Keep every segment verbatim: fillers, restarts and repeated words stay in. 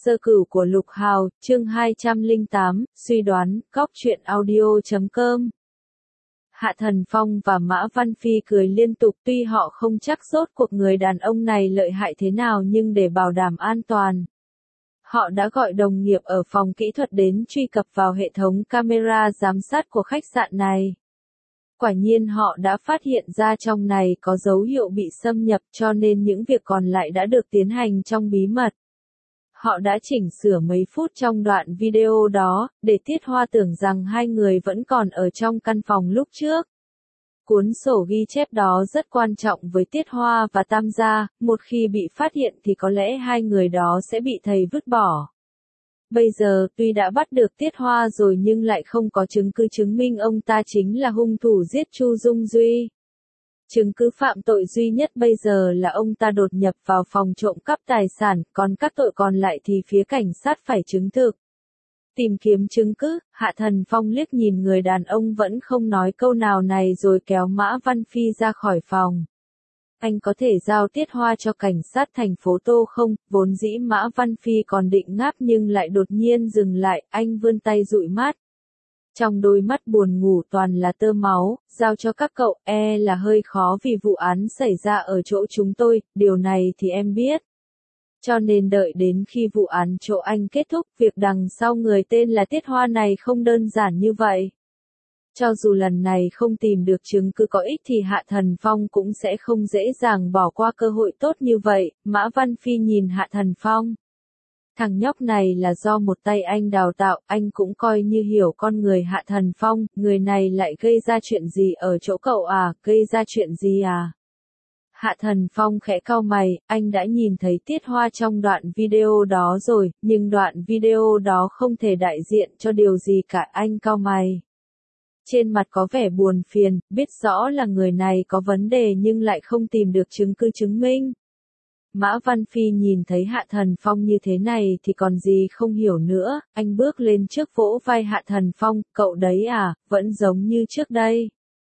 Sơ cửu của Lục Hào, chương hai trăm lẻ tám, suy đoán, góc truyện audio chấm com. Hạ Thần Phong và Mã Văn Phi cười liên tục, tuy họ không chắc rốt cuộc người đàn ông này lợi hại thế nào, nhưng để bảo đảm an toàn, họ đã gọi đồng nghiệp ở phòng kỹ thuật đến truy cập vào hệ thống camera giám sát của khách sạn này. Quả nhiên họ đã phát hiện ra trong này có dấu hiệu bị xâm nhập, cho nên những việc còn lại đã được tiến hành trong bí mật. Họ đã chỉnh sửa mấy phút trong đoạn video đó, để Tiết Hoa tưởng rằng hai người vẫn còn ở trong căn phòng lúc trước. Cuốn sổ ghi chép đó rất quan trọng với Tiết Hoa và Tam gia, một khi bị phát hiện thì có lẽ hai người đó sẽ bị thầy vứt bỏ. Bây giờ, tuy đã bắt được Tiết Hoa rồi nhưng lại không có chứng cứ chứng minh ông ta chính là hung thủ giết Chu Dung Duy. Chứng cứ phạm tội duy nhất bây giờ là ông ta đột nhập vào phòng trộm cắp tài sản, còn các tội còn lại thì phía cảnh sát phải chứng thực. Tìm kiếm chứng cứ, Hạ Thần Phong liếc nhìn người đàn ông vẫn không nói câu nào này rồi kéo Mã Văn Phi ra khỏi phòng. Anh có thể giao Tiết Hoa cho cảnh sát thành phố Tô không? Vốn dĩ Mã Văn Phi còn định ngáp nhưng lại đột nhiên dừng lại, anh vươn tay dụi mắt. Trong đôi mắt buồn ngủ toàn là tơ máu, giao cho các cậu, e là hơi khó vì vụ án xảy ra ở chỗ chúng tôi, điều này thì em biết. Cho nên đợi đến khi vụ án chỗ anh kết thúc, việc đằng sau người tên là Tiết Hoa này không đơn giản như vậy. Cho dù lần này không tìm được chứng cứ có ích thì Hạ Thần Phong cũng sẽ không dễ dàng bỏ qua cơ hội tốt như vậy. Mã Văn Phi nhìn Hạ Thần Phong. Thằng nhóc này là do một tay anh đào tạo, anh cũng coi như hiểu con người Hạ Thần Phong, người này lại gây ra chuyện gì ở chỗ cậu à, gây ra chuyện gì à? Hạ Thần Phong khẽ cau mày, anh đã nhìn thấy Tiết Hoa trong đoạn video đó rồi, nhưng đoạn video đó không thể đại diện cho điều gì cả, anh cau mày. Trên mặt có vẻ buồn phiền, biết rõ là người này có vấn đề nhưng lại không tìm được chứng cứ chứng minh. Mã Văn Phi nhìn thấy Hạ Thần Phong như thế này thì còn gì không hiểu nữa, anh bước lên trước vỗ vai Hạ Thần Phong, cậu đấy à, vẫn giống như trước đây.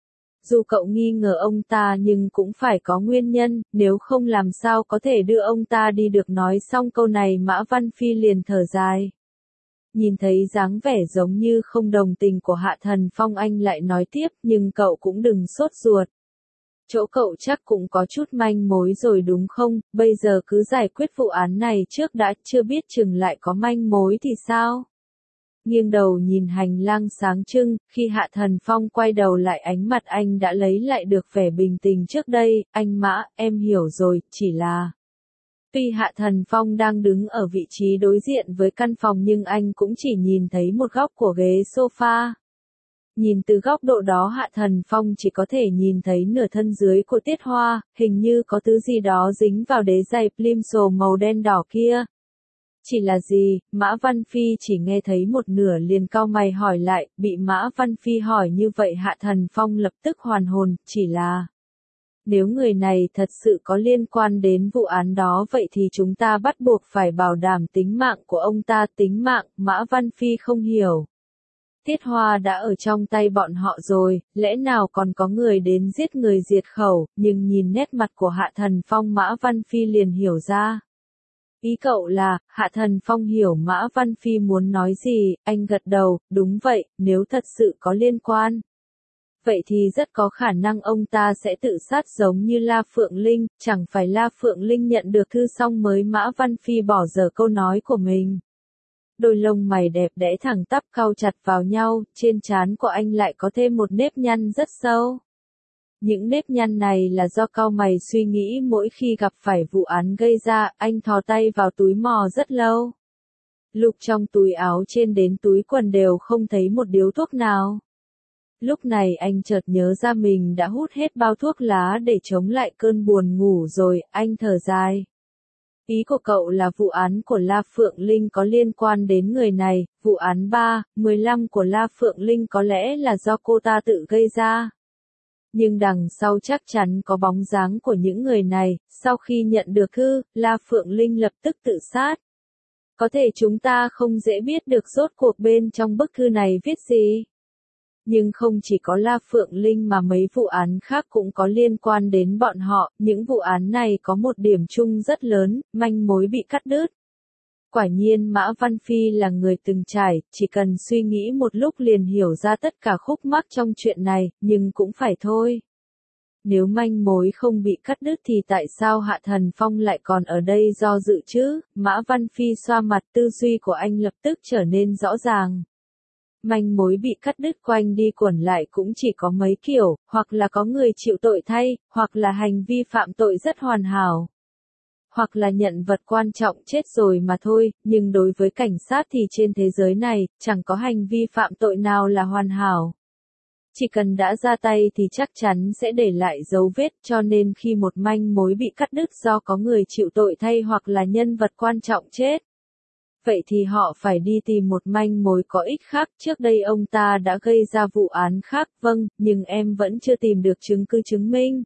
Dù cậu nghi ngờ ông ta nhưng cũng phải có nguyên nhân, nếu không làm sao có thể đưa ông ta đi được. Nói xong câu này Mã Văn Phi liền thở dài. Nhìn thấy dáng vẻ giống như không đồng tình của Hạ Thần Phong anh lại nói tiếp, nhưng cậu cũng đừng sốt ruột. Chỗ cậu chắc cũng có chút manh mối rồi đúng không, bây giờ cứ giải quyết vụ án này trước đã, chưa biết chừng lại có manh mối thì sao? Nghiêng đầu nhìn hành lang sáng trưng, khi Hạ Thần Phong quay đầu lại ánh mặt anh đã lấy lại được vẻ bình tĩnh trước đây, anh Mã, em hiểu rồi, chỉ là... Tuy Hạ Thần Phong đang đứng ở vị trí đối diện với căn phòng nhưng anh cũng chỉ nhìn thấy một góc của ghế sofa. Nhìn từ góc độ đó Hạ Thần Phong chỉ có thể nhìn thấy nửa thân dưới của Tiết Hoa, hình như có thứ gì đó dính vào đế giày plimsoll màu đen đỏ kia. Chỉ là gì, Mã Văn Phi chỉ nghe thấy một nửa liền cau mày hỏi lại, bị Mã Văn Phi hỏi như vậy Hạ Thần Phong lập tức hoàn hồn, chỉ là... Nếu người này thật sự có liên quan đến vụ án đó vậy thì chúng ta bắt buộc phải bảo đảm tính mạng của ông ta. Tính mạng, Mã Văn Phi không hiểu. Tiết Hoa đã ở trong tay bọn họ rồi, lẽ nào còn có người đến giết người diệt khẩu, nhưng nhìn nét mặt của Hạ Thần Phong Mã Văn Phi liền hiểu ra. Ý cậu là, Hạ Thần Phong hiểu Mã Văn Phi muốn nói gì, anh gật đầu, đúng vậy, nếu thật sự có liên quan. Vậy thì rất có khả năng ông ta sẽ tự sát giống như La Phượng Linh, chẳng phải La Phượng Linh nhận được thư xong mới Mã Văn Phi bỏ dở câu nói của mình. Đôi lông mày đẹp đẽ thẳng tắp cau chặt vào nhau, trên trán của anh lại có thêm một nếp nhăn rất sâu. Những nếp nhăn này là do cau mày suy nghĩ mỗi khi gặp phải vụ án gây ra, anh thò tay vào túi mò rất lâu. Lục trong túi áo trên đến túi quần đều không thấy một điếu thuốc nào. Lúc này anh chợt nhớ ra mình đã hút hết bao thuốc lá để chống lại cơn buồn ngủ rồi, anh thở dài. Ý của cậu là vụ án của La Phượng Linh có liên quan đến người này, vụ án ba mười lăm của La Phượng Linh có lẽ là do cô ta tự gây ra. Nhưng đằng sau chắc chắn có bóng dáng của những người này, sau khi nhận được thư, La Phượng Linh lập tức tự sát. Có thể chúng ta không dễ biết được rốt cuộc bên trong bức thư này viết gì. Nhưng không chỉ có La Phượng Linh mà mấy vụ án khác cũng có liên quan đến bọn họ, những vụ án này có một điểm chung rất lớn, manh mối bị cắt đứt. Quả nhiên Mã Văn Phi là người từng trải, chỉ cần suy nghĩ một lúc liền hiểu ra tất cả khúc mắc trong chuyện này, nhưng cũng phải thôi. Nếu manh mối không bị cắt đứt thì tại sao Hạ Thần Phong lại còn ở đây do dự chứ? Mã Văn Phi xoa mặt, tư duy của anh lập tức trở nên rõ ràng. Manh mối bị cắt đứt quanh đi quẩn lại cũng chỉ có mấy kiểu, hoặc là có người chịu tội thay, hoặc là hành vi phạm tội rất hoàn hảo, hoặc là nhận vật quan trọng chết rồi mà thôi, nhưng đối với cảnh sát thì trên thế giới này, chẳng có hành vi phạm tội nào là hoàn hảo. Chỉ cần đã ra tay thì chắc chắn sẽ để lại dấu vết, cho nên khi một manh mối bị cắt đứt do có người chịu tội thay hoặc là nhân vật quan trọng chết, vậy thì họ phải đi tìm một manh mối có ích khác. Trước đây ông ta đã gây ra vụ án khác, vâng, nhưng em vẫn chưa tìm được chứng cứ chứng minh.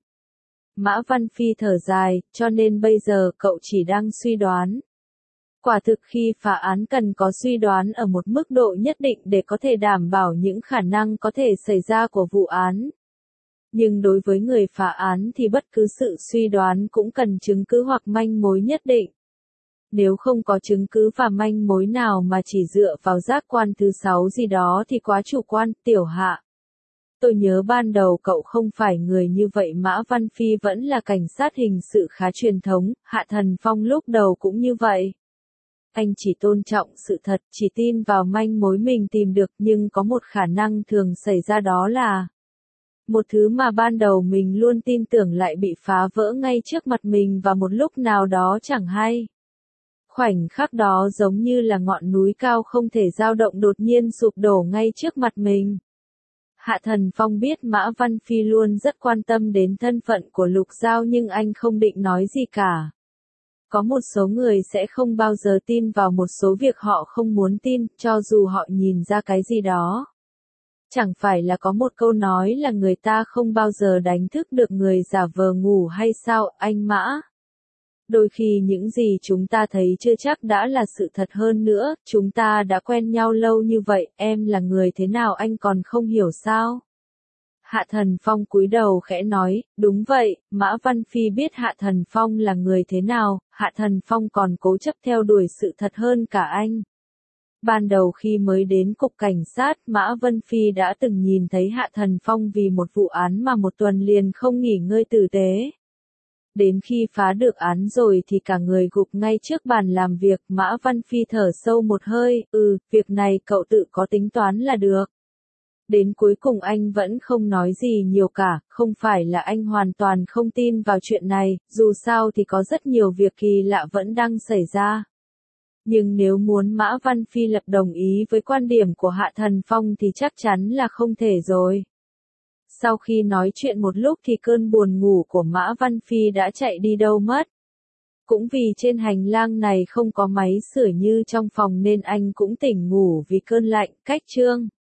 Mã Văn Phi thở dài, cho nên bây giờ cậu chỉ đang suy đoán. Quả thực khi phá án cần có suy đoán ở một mức độ nhất định để có thể đảm bảo những khả năng có thể xảy ra của vụ án. Nhưng đối với người phá án thì bất cứ sự suy đoán cũng cần chứng cứ hoặc manh mối nhất định. Nếu không có chứng cứ và manh mối nào mà chỉ dựa vào giác quan thứ sáu gì đó thì quá chủ quan. Tiểu Hạ, tôi nhớ ban đầu cậu không phải người như vậy. Mã Văn Phi vẫn là cảnh sát hình sự khá truyền thống, Hạ Thần Phong lúc đầu cũng như vậy. Anh chỉ tôn trọng sự thật, chỉ tin vào manh mối mình tìm được, nhưng có một khả năng thường xảy ra, đó là một thứ mà ban đầu mình luôn tin tưởng lại bị phá vỡ ngay trước mặt mình vào một lúc nào đó chẳng hay. Khoảnh khắc đó giống như là ngọn núi cao không thể dao động đột nhiên sụp đổ ngay trước mặt mình. Hạ Thần Phong biết Mã Văn Phi luôn rất quan tâm đến thân phận của Lục Giao nhưng anh không định nói gì cả. Có một số người sẽ không bao giờ tin vào một số việc họ không muốn tin, cho dù họ nhìn ra cái gì đó. Chẳng phải là có một câu nói là người ta không bao giờ đánh thức được người giả vờ ngủ hay sao, anh Mã? Đôi khi những gì chúng ta thấy chưa chắc đã là sự thật. Hơn nữa, chúng ta đã quen nhau lâu như vậy, em là người thế nào anh còn không hiểu sao? Hạ Thần Phong cúi đầu khẽ nói, đúng vậy. Mã Văn Phi biết Hạ Thần Phong là người thế nào, Hạ Thần Phong còn cố chấp theo đuổi sự thật hơn cả anh. Ban đầu khi mới đến cục cảnh sát, Mã Văn Phi đã từng nhìn thấy Hạ Thần Phong vì một vụ án mà một tuần liền không nghỉ ngơi tử tế. Đến khi phá được án rồi thì cả người gục ngay trước bàn làm việc. Mã Văn Phi thở sâu một hơi, ừ, việc này cậu tự có tính toán là được. Đến cuối cùng anh vẫn không nói gì nhiều cả, không phải là anh hoàn toàn không tin vào chuyện này, dù sao thì có rất nhiều việc kỳ lạ vẫn đang xảy ra. Nhưng nếu muốn Mã Văn Phi lập đồng ý với quan điểm của Hạ Thần Phong thì chắc chắn là không thể rồi. Sau khi nói chuyện một lúc thì cơn buồn ngủ của Mã Văn Phi đã chạy đi đâu mất. Cũng vì trên hành lang này không có máy sưởi như trong phòng nên anh cũng tỉnh ngủ vì cơn lạnh. Cách chương